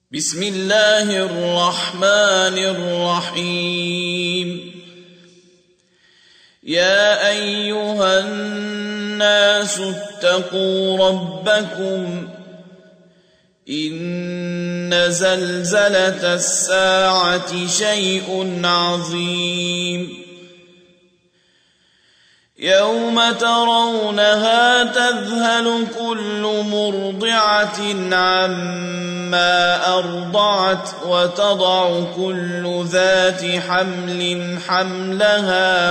بسم الله الرحمن الرحيم. يا أيها الناس اتقوا ربكم إن زلزلة الساعة شيء عظيم يوم ترونها تذهل كل مرضعة عما أرضعت وتضع كل ذات حمل حملها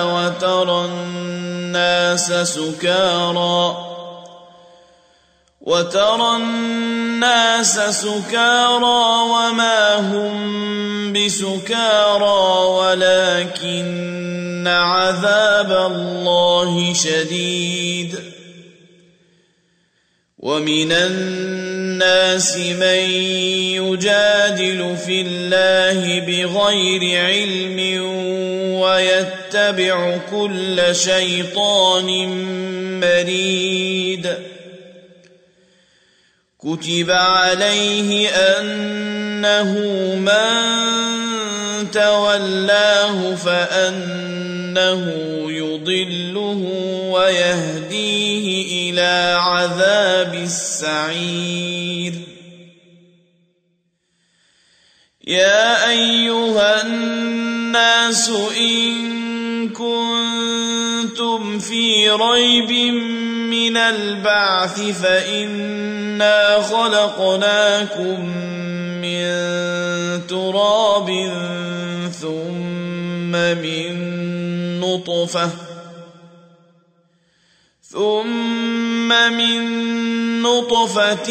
وترى الناس سكارى وما هم بسكارى ولكن عذاب الله شديد. ومن الناس من يجادل في الله بغير علم ويتبع كل شيطان مريد. كتب عليه أنه من تولاه فأنه يضله ويهديه إلى عذاب السعير. يا أيها الناس إن كنتم في ريب من البعث فإنا خلقناكم من تراب ثم من نطفة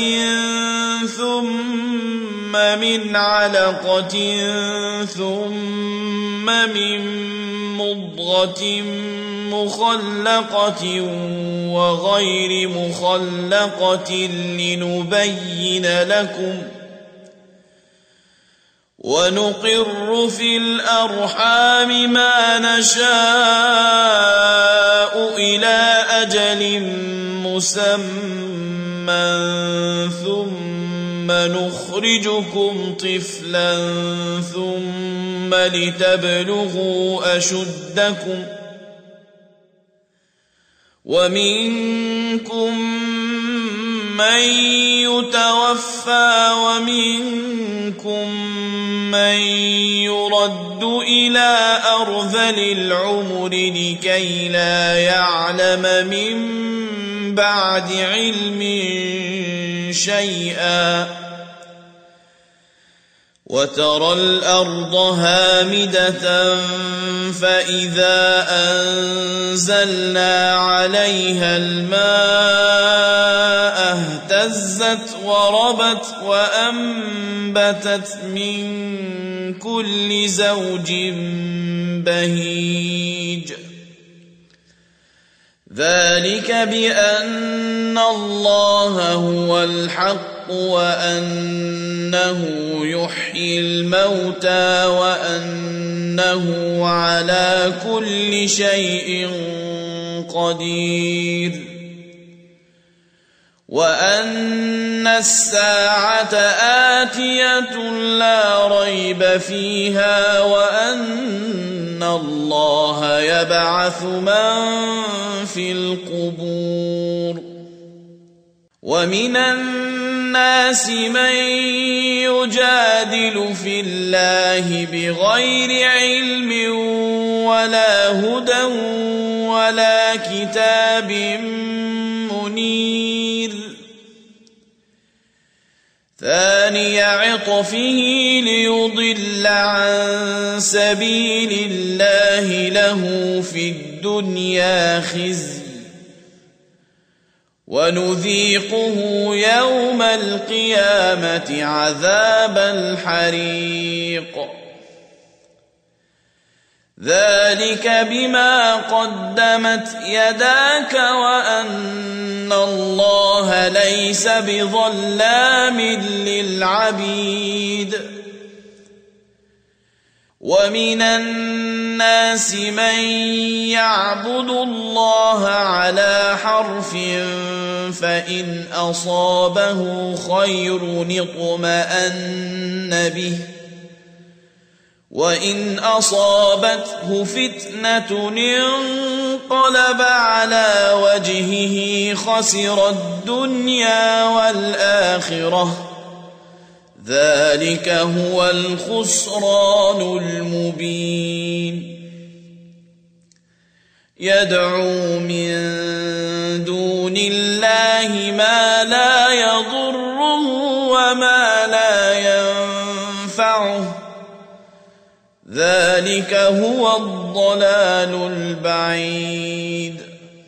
ثم من علقة ثم من مضغة مخلقة وغير مخلقة لنبين لكم ونقر في الأرحام ما نشاء إلى أجل مسمى ثم نخرجكم طفلا ثم لتبلغوا أشدكم ومنكم من يتوفى ومنكم من يرد إلى أرذل العمر لكي لا يعلم من بعد علم شيئا. وترى الأرض هامدة فإذا أنزلنا عليها الماء اهتزت وربت وأنبتت من كل زوج بهيج. ذلك بأن الله هو الحق وأنه يحيي الموتى وأنه على كل شيء قدير وأن الساعة آتية لا ريب فيها وأن الله يبعث من في القبور. ومن الناس من يجادل في الله بغير علم ولا هدى ولا كتاب منير. ثاني عطفه ليضل عن سبيل الله له في الدنيا خزي ونذيقه يوم القيامة عذاب الحريق. ذلك بما قدمت يداك وأن الله ليس بظلام للعبيد. ومن الناس من يعبد الله على حرف فإن أصابه خير اطمأن به وإن أصابته فتنة انقلب على وجهه خسر الدنيا والآخرة ذلك هو الخسران المبين يدعو من دون الله ما لا يضره وما لا ينفعه ذلك هو الضلال البعيد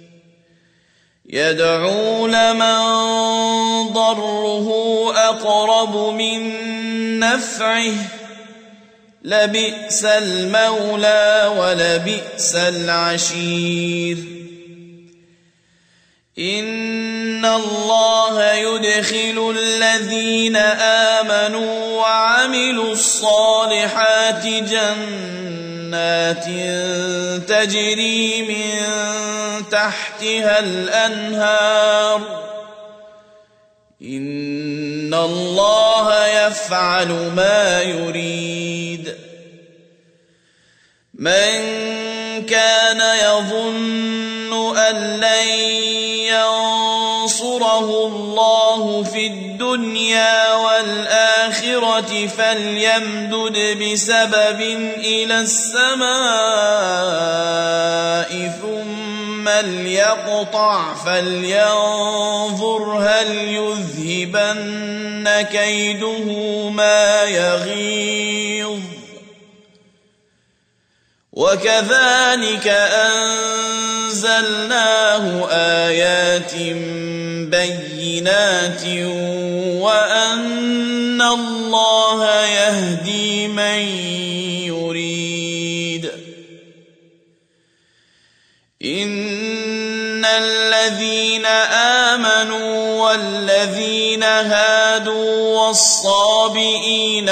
يدعو لمن ضره أقرب من نفعه لبئس المولى ولبئس العشير إن الله يدخل الذين آمنوا وعملوا الصالحات جنات تجري من تحتها الأنهار إن الله يفعل ما يريد من كان يظن أن لن ينصره الله في الدنيا والآخرة فليمدد بسبب إلى السماء ثم ليقطع فلينظر هل يذهبن كيده ما يغيظ وكذلك أنزلناه آيات بينات وأن الله يهدي من يريد إن الذين آمنوا والذين هادوا والصابئين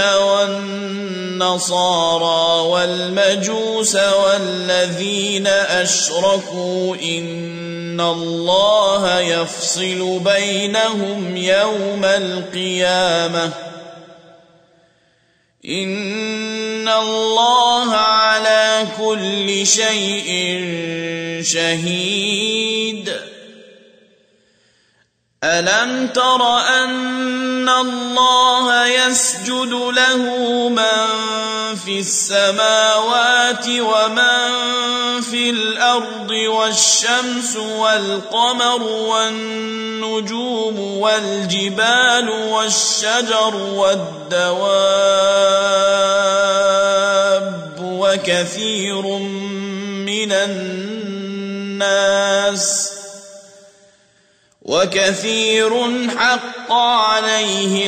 والنصارى والمجوس والذين أشركوا إن الله يفصل بينهم يوم القيامة إن الله على كل شيء شهيد ألم تر أن الله يسجد له من في السماوات ومن في الأرض والشمس والقمر والنجوم والجبال والشجر والدواب وكثير حق عليه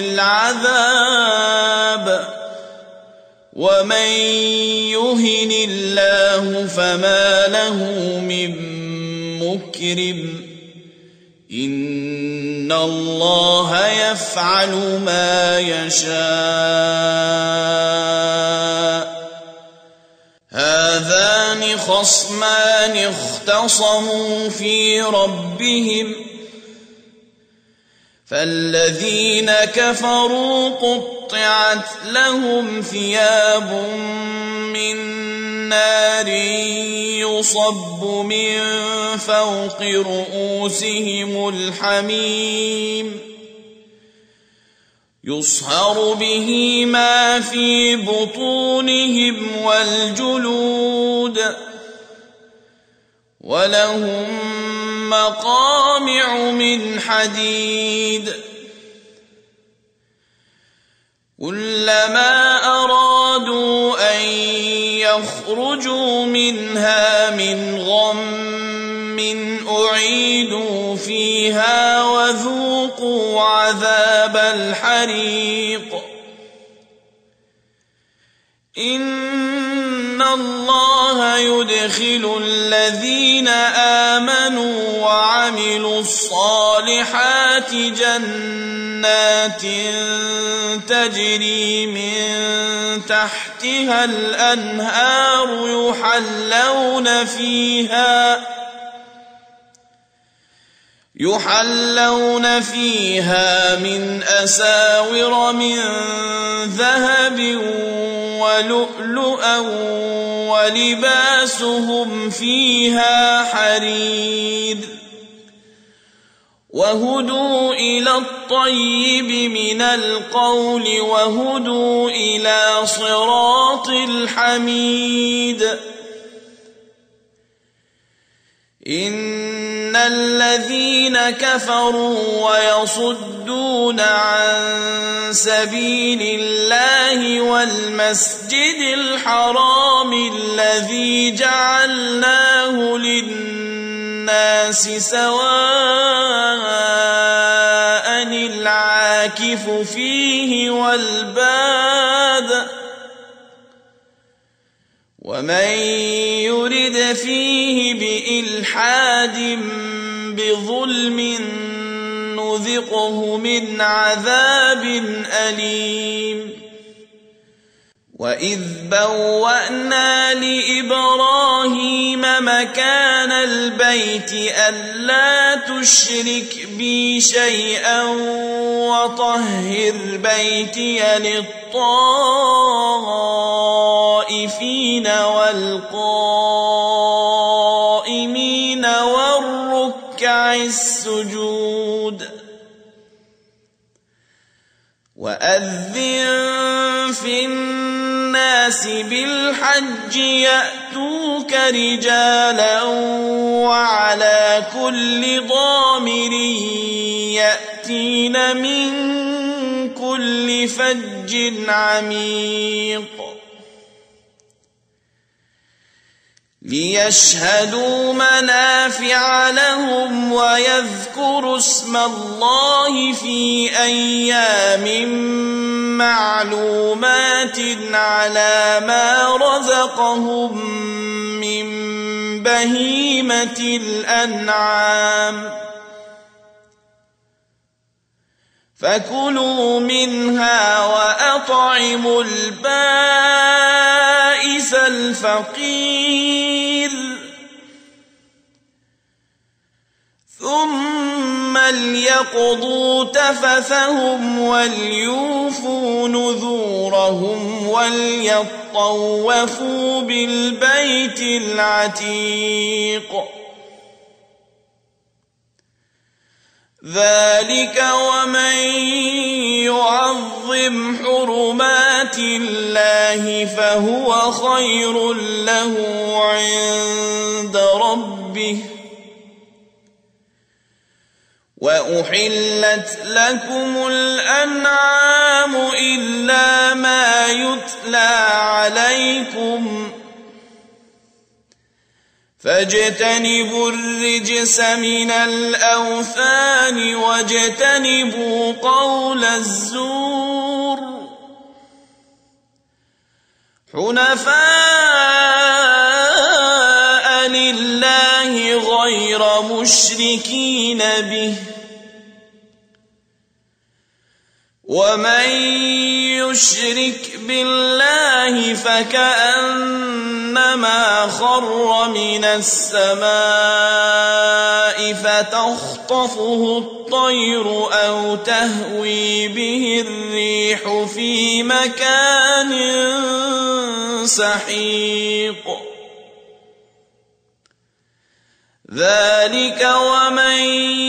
العذاب ومن يهن الله فما له من مكرم إن الله يفعل ما يشاء هذان خصمان اختصموا في ربهم فالذين كفروا قطعت لهم ثياب من نار يصب من فوق رؤوسهم الحميم يصهر به ما في بطونهم والجلود ولهم مقامع من حديد كلما أرادوا أن يخرجوا منها من غم أعيدوا فيها وذوقوا عذاب الحريق إن الله يدخل الذين آمنوا وعملوا الصالحات جنات تجري من تحتها الأنهار يحلون فيها من أساور من ذهب ولؤلؤا ولباسهم فيها حرير وهدوا إلى الطيب من القول وهدوا إلى صراط الحميد إن الذين كفروا ويصدون عن سبيل الله والمسجد الحرام الذي جعلناه للناس سواء العاكف فيه والباد ومن يرد فيه بإلحاد بظلم نذقه من عذاب أليم وإذ بوأنا لإبراهيم مكان البيت ألا تشرك بي شيئا وطهر بيتي للطائفين والقائمين والركع السجود وأذن في الناس بالحج يأتوك رجالا وعلى كل ضامر يأتين من كل فج عميق ليشهدوا منافع لهم ويذكروا اسم الله في أيام معلومات على ما رزقهم من بهيمة الأنعام فكلوا منها وأطعموا البائس الفقير ثم ليقضوا تفثهم وليوفوا نذورهم وليطوفوا بالبيت العتيق ذلك ومن يعظم حرمات الله فهو خير له عند ربه وأحلت لكم الأنعام إلا ما يتلى عليكم فاجتنبوا الرجس من الأوثان واجتنبوا قول الزور حنفاء لله غير مشركين به ومن يشرك بالله فكأنما خر من السماء فتخطفه الطير أو تهوي به الريح في مكان سحيق ذلك ومن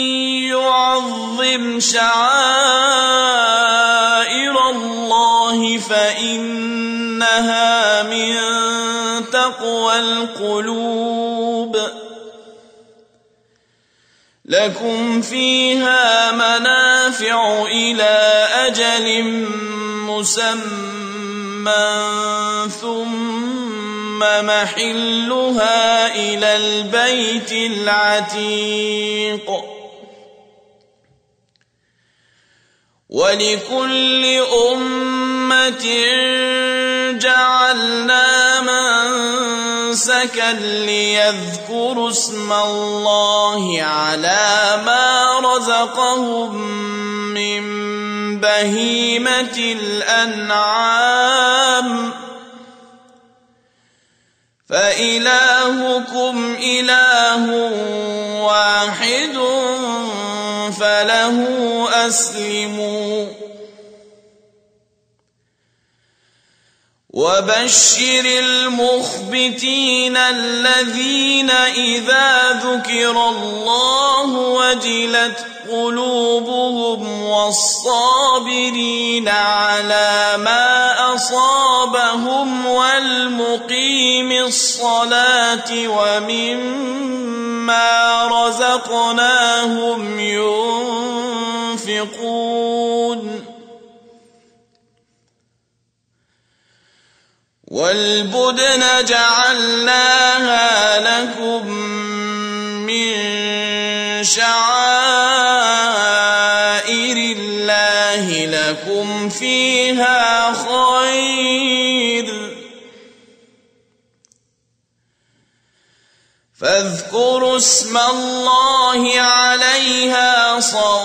يعظم شعائر الله فإنها من تقوى القلوب لكم فيها منافع إلى أجل مسمى ثم محلها إلى البيت العتيق ولكل أمة جعلنا نسكا ليذكروا اسم الله على ما رزقهم من بهيمة الأنعام فإلهكم إله واحد فله أسلموا وبشر المخبتين الذين إذا ذكر الله وجلت قلوبهم والصابرين على ما أصابهم والمقيم الصلاة ومما رزقناهم ينفقون والبدن جعلناها لكم من شعائر الله لكم فيها خير فاذكروا اسم الله عليها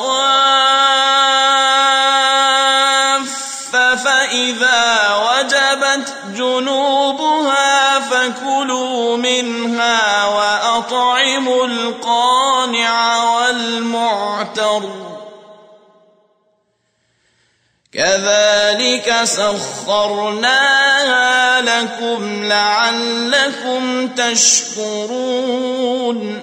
صواف فإذا وجبت جنوبها فكلوا منها وأطعموا القانع والمعتر كذلك سخرناها لكم لعلكم تشكرون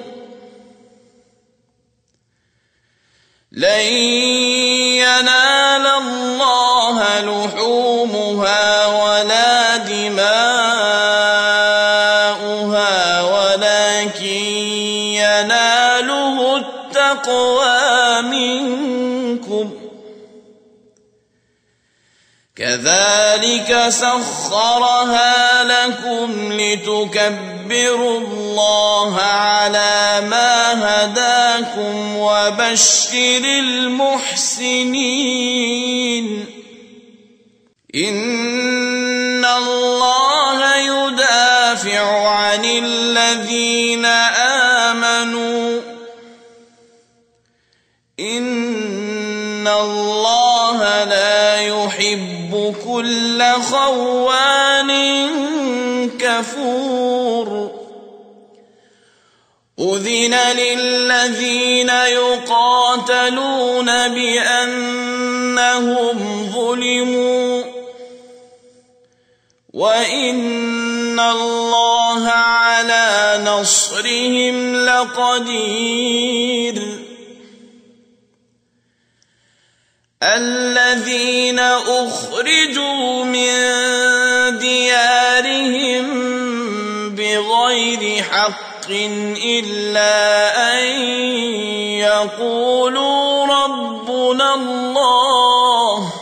لن ينال الله لحومها ولا دماؤها ولكن يناله التقوى منكم كذلك سخرها لكم لتكبروا الله على ما هداكم وبشر المحسنين إن الله يدافع عن الذين آمنوا إن الله لا يحب كل خوان كفور أذن للذين يقاتلون بأنهم ظلموا وإن الله على نصرهم لقدير الذين أخرجوا من ديارهم بغير حق إلا أن يقولوا ربنا الله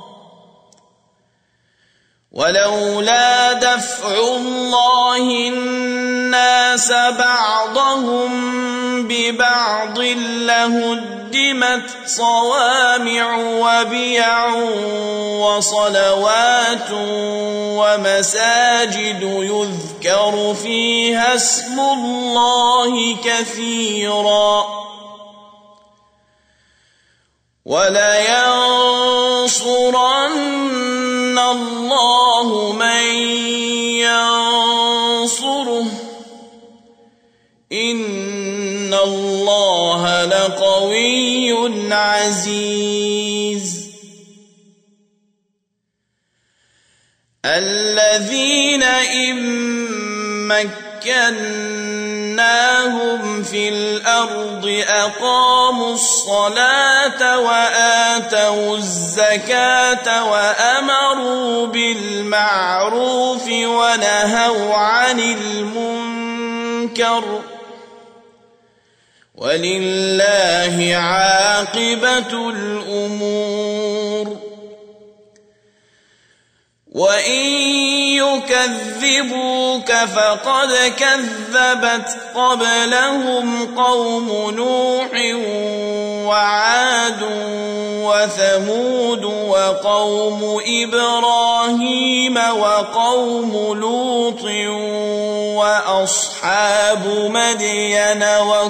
ولولا دفع الله الناس بعضهم ببعض لهدمت صوامع وبيع وصلوات ومساجد يذكر فيها اسم الله كثيرا ولينصرن الله من ينصره إن الله لقوي عزيز الذين إن مكناهم في الأرض أقاموا الصلاة وآتوا الزكاة وأمروا بالمعروف ونهوا عن المنكر ولله عاقبة الأمور وإن يكذبوك فقد كذبت قبلهم قوم نوح وعاد وثمود وقوم إبراهيم وقوم لوط وأصحاب مدين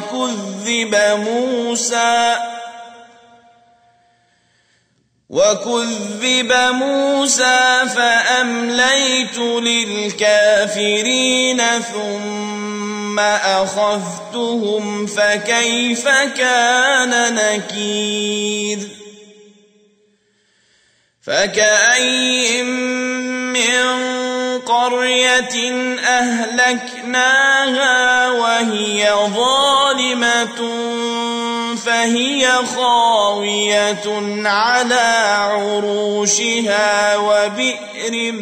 وكذب موسى فأمليت للكافرين ثم أخذتهم فكيف كان نكير فكأين من قرية أهلكناها وهي ظالمة فهي خاوية على عروشها وبئر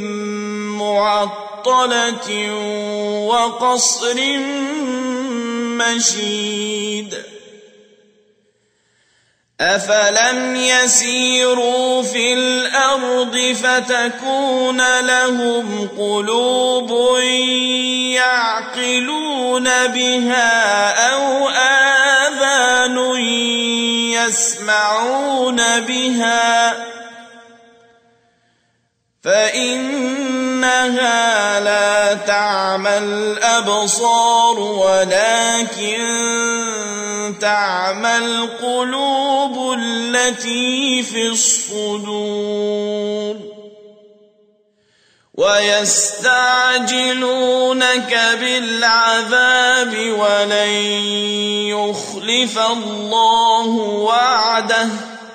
معطلة وقصر مشيد أفلم يسيروا في الأرض فتكون لهم قلوب يعقلون بها أو آذان يسمعون بها فإنها لا تعمى الأبصار ولكن تعمى القلوب التي في الصدور ويستعجلونك بالعذاب ولن يخلف الله وعده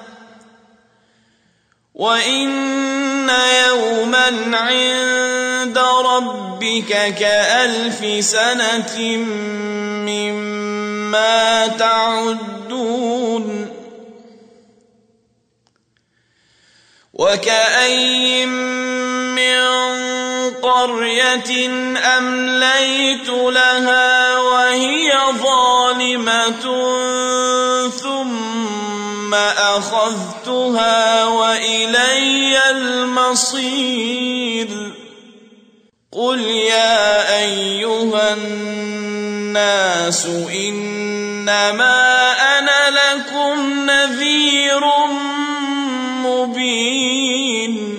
وإن يوما عند ربك كألف سنة مما تعدون وكأين من قرية أمليت لها وهي ظالمة ثم أخذتها وإلي المصير قل يا أيها الناس إنما أنا لكم نذير مبين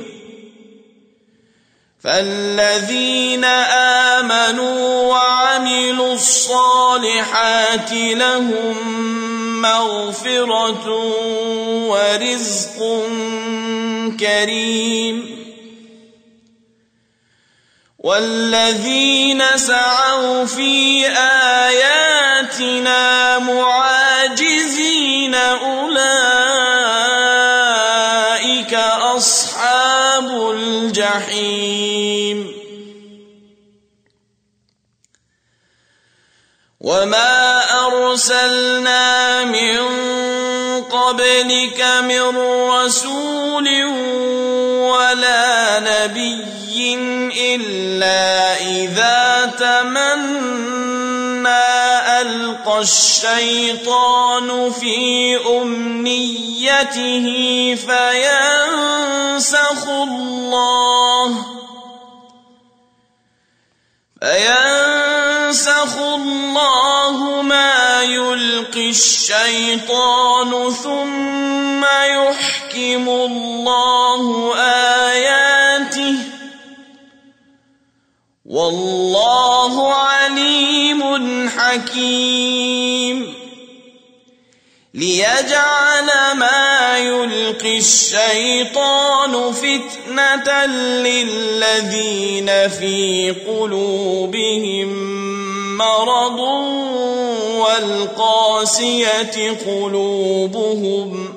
فالذين آمنوا وعملوا الصالحات لهم مغفرة ورزق كريم والذين سعوا في آياتنا معاجزين أولئك أصحاب الجحيم وما أرسلنا من قبلك من رسول ولا نبي إلا إذا تمنى ألقى الشيطان في أمنيته فينسخ الله ما يلقي الشيطان ثم يحكم الله آياته والله عليم حكيم ليجعل ما يلقي الشيطان فتنة للذين في قلوبهم مرض والقاسية قلوبهم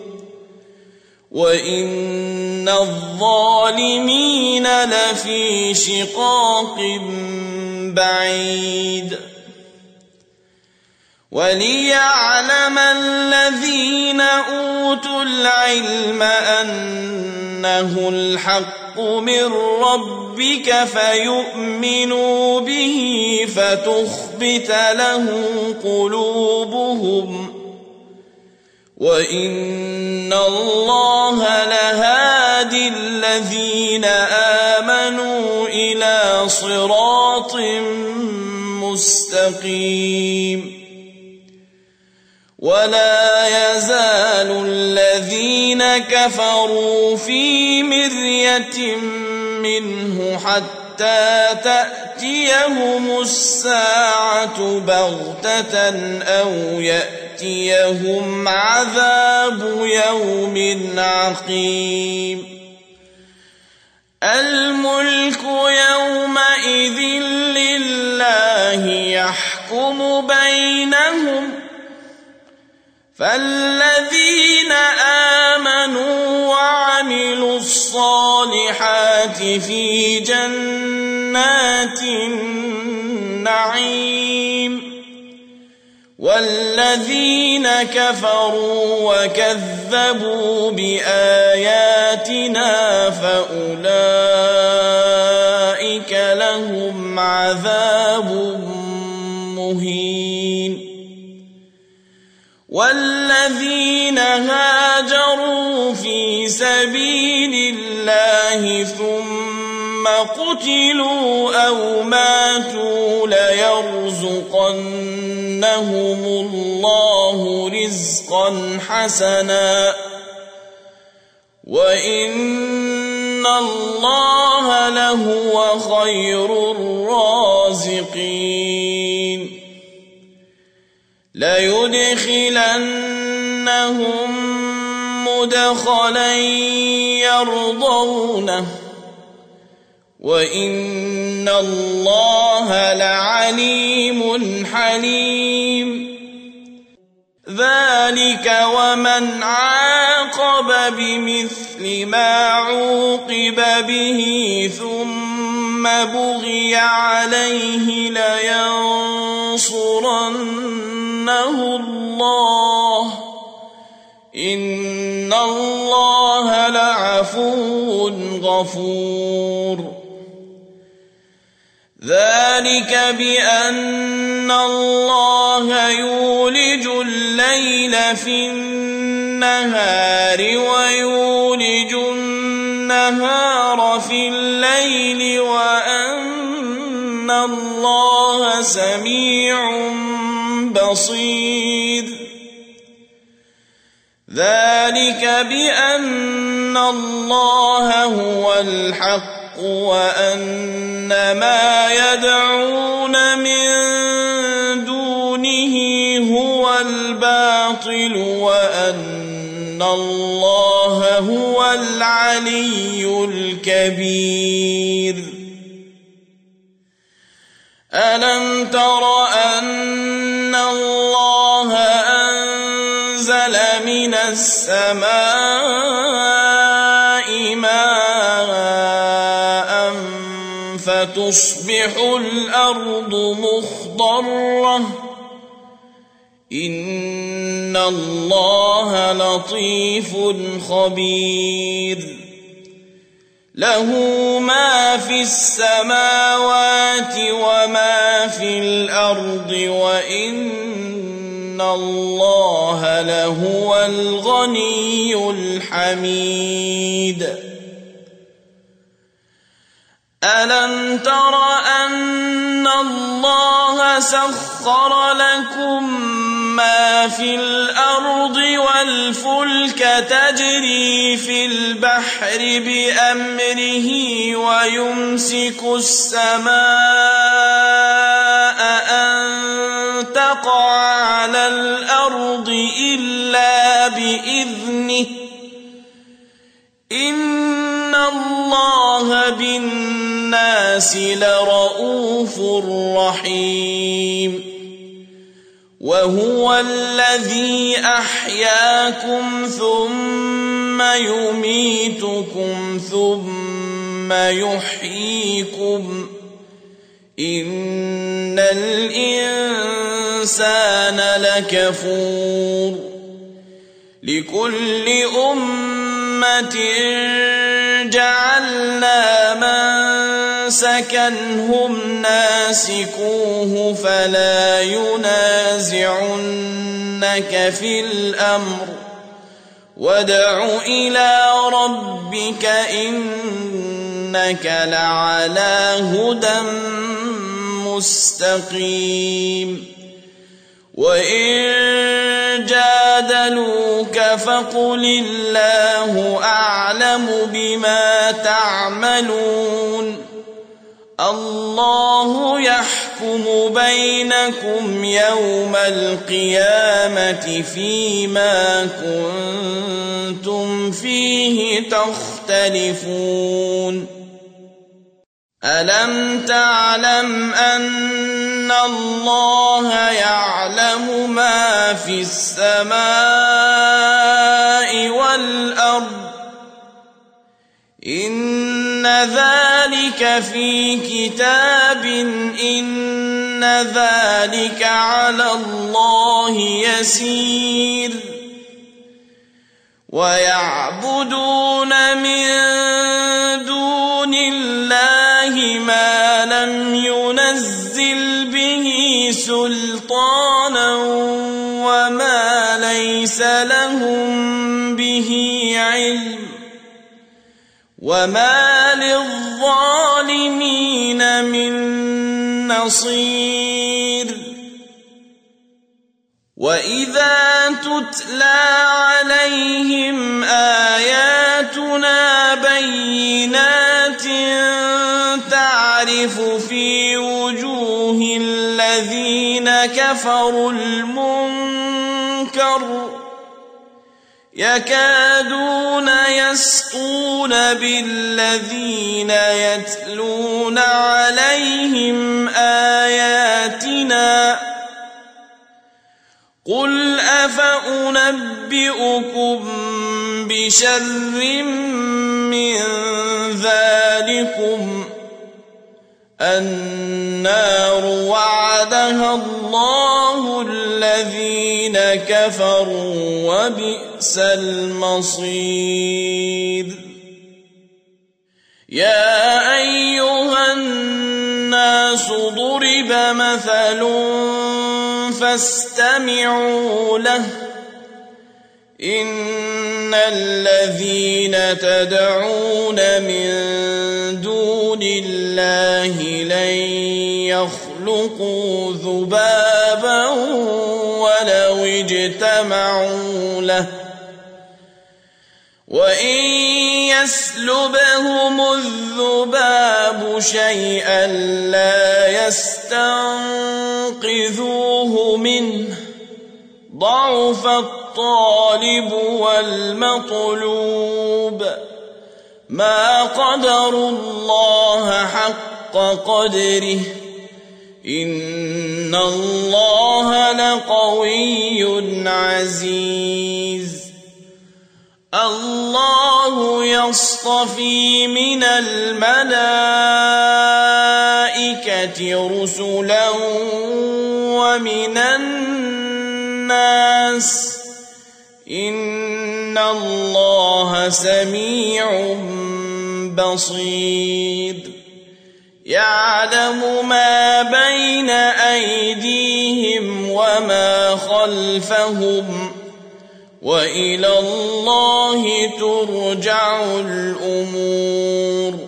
وإن الظالمين لفي شقاق بعيد وليعلم الذين أوتوا العلم أنه الحق من ربك فيؤمنوا به فتخبت له قلوبهم وإن الله لهادي الذين آمنوا إلى صراط مستقيم ولا يزال الذين كفروا في مرية منه حتى حتى تأتيهم الساعة بغتة أو يأتيهم عذاب يوم عقيم الملك يومئذ لله يحكم بينهم فالذين آمنوا وعملوا الصالحات في جنات النعيم والذين كفروا وكذبوا بآياتنا فأولئك لهم عذاب مهين والذين هاجروا في سبيل الله ثم قتلوا أو ماتوا ليرزقنهم الله رزقا حسنا وإن الله لهو خير الرازقين ليدخلنهم مدخلا يرضونه وإن الله لعليم حليم ذلك ومن عاقب بمثل ما عوقب به ثم بغي عليه لينصرنه الله إن الله لعفو غفور ذلك بأن الله يولج الليل في النهار ويولج النهار في الليل وأن الله سميع بصير ذلك بأن الله هو الحق وأن ما يدعون من دونه هو الباطل وأن الله هو العلي الكبير ألم تر أن الله أنزل من السماء ماء فتصبح الأرض مخضرة إن الله لطيف خبير له ما في السماوات وما في الأرض وإن الله لهو الغني الحميد ألم تر أن الله سخر لكم ما في الأرض والفلك تجري في البحر بأمره ويمسك السماء أن تقع على الأرض إلا بإذنه إن الله بالناس لرؤوف رحيم وهو الذي أحياكم ثم يميتكم ثم يحييكم إن الإنسان لكفور لكل أمة جعلنا منسكا هم ناسكوه فلا ينازعنك في الأمر وادع إلى ربك إنك لعلى هدى مستقيم وإن جادلوك فقل الله أعلم بما تعملون الله يحكم بينكم يوم القيامة فيما كنتم فيه تختلفون ألم تعلم أن الله يعلم ما في السماء والأرض إن ذلك في كتاب إن ذلك على الله يسير ويعبدون من دون الله ما لم ينزل به سلطانا وما ليس لهم به علم وما للظالمين من نصير وإذا تتلى عليهم آياتنا بينات تعرف في وجوه الذين كفروا المنكر يكادون يسطون بالذين يتلون عليهم آياتنا قل أفأنبئكم بشر من ذلكم النار وعدها الله الذين كفروا وبئس المصير يا أيها الناس ضرب مثل فاستمعوا له إن الذين تدعون من دون الله لن يخلقوا ذبابا ولو اجتمعوا له وإن يسلبهم الذباب شيئا لا يستنقذوه منه ضعف الطالب والمطلوب ما قدروا الله حق قدره إن الله لقوي عزيز الله يصطفي من الملائكة رسلا ومن الناس إن الله سميع بصير يعلم ما بين أيديهم وما خلفهم وإلى الله ترجع الأمور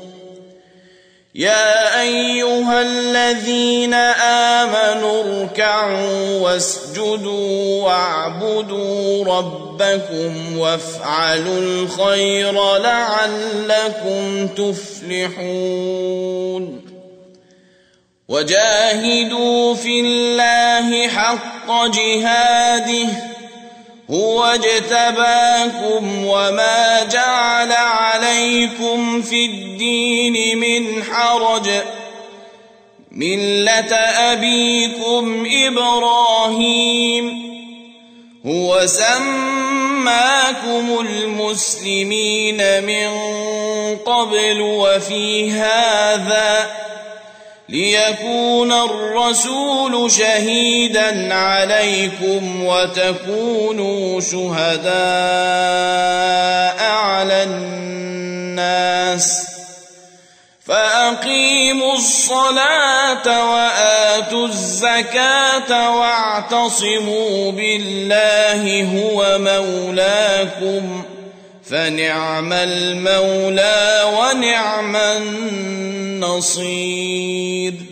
يا أيها الذين آمنوا اركعوا واسجدوا واعبدوا ربكم وافعلوا الخير لعلكم تفلحون وجاهدوا في الله حق جهاده هو اجتباكم وما جعل عليكم في الدين من حرج ملة أبيكم إبراهيم هو سماكم المسلمين من قبل وفي هذا ليكون الرسول شهيدا عليكم وتكونوا شهداء على الناس فأقيموا الصلاة وآتوا الزكاة واعتصموا بالله هو مولاكم فنعم المولى ونعم النصير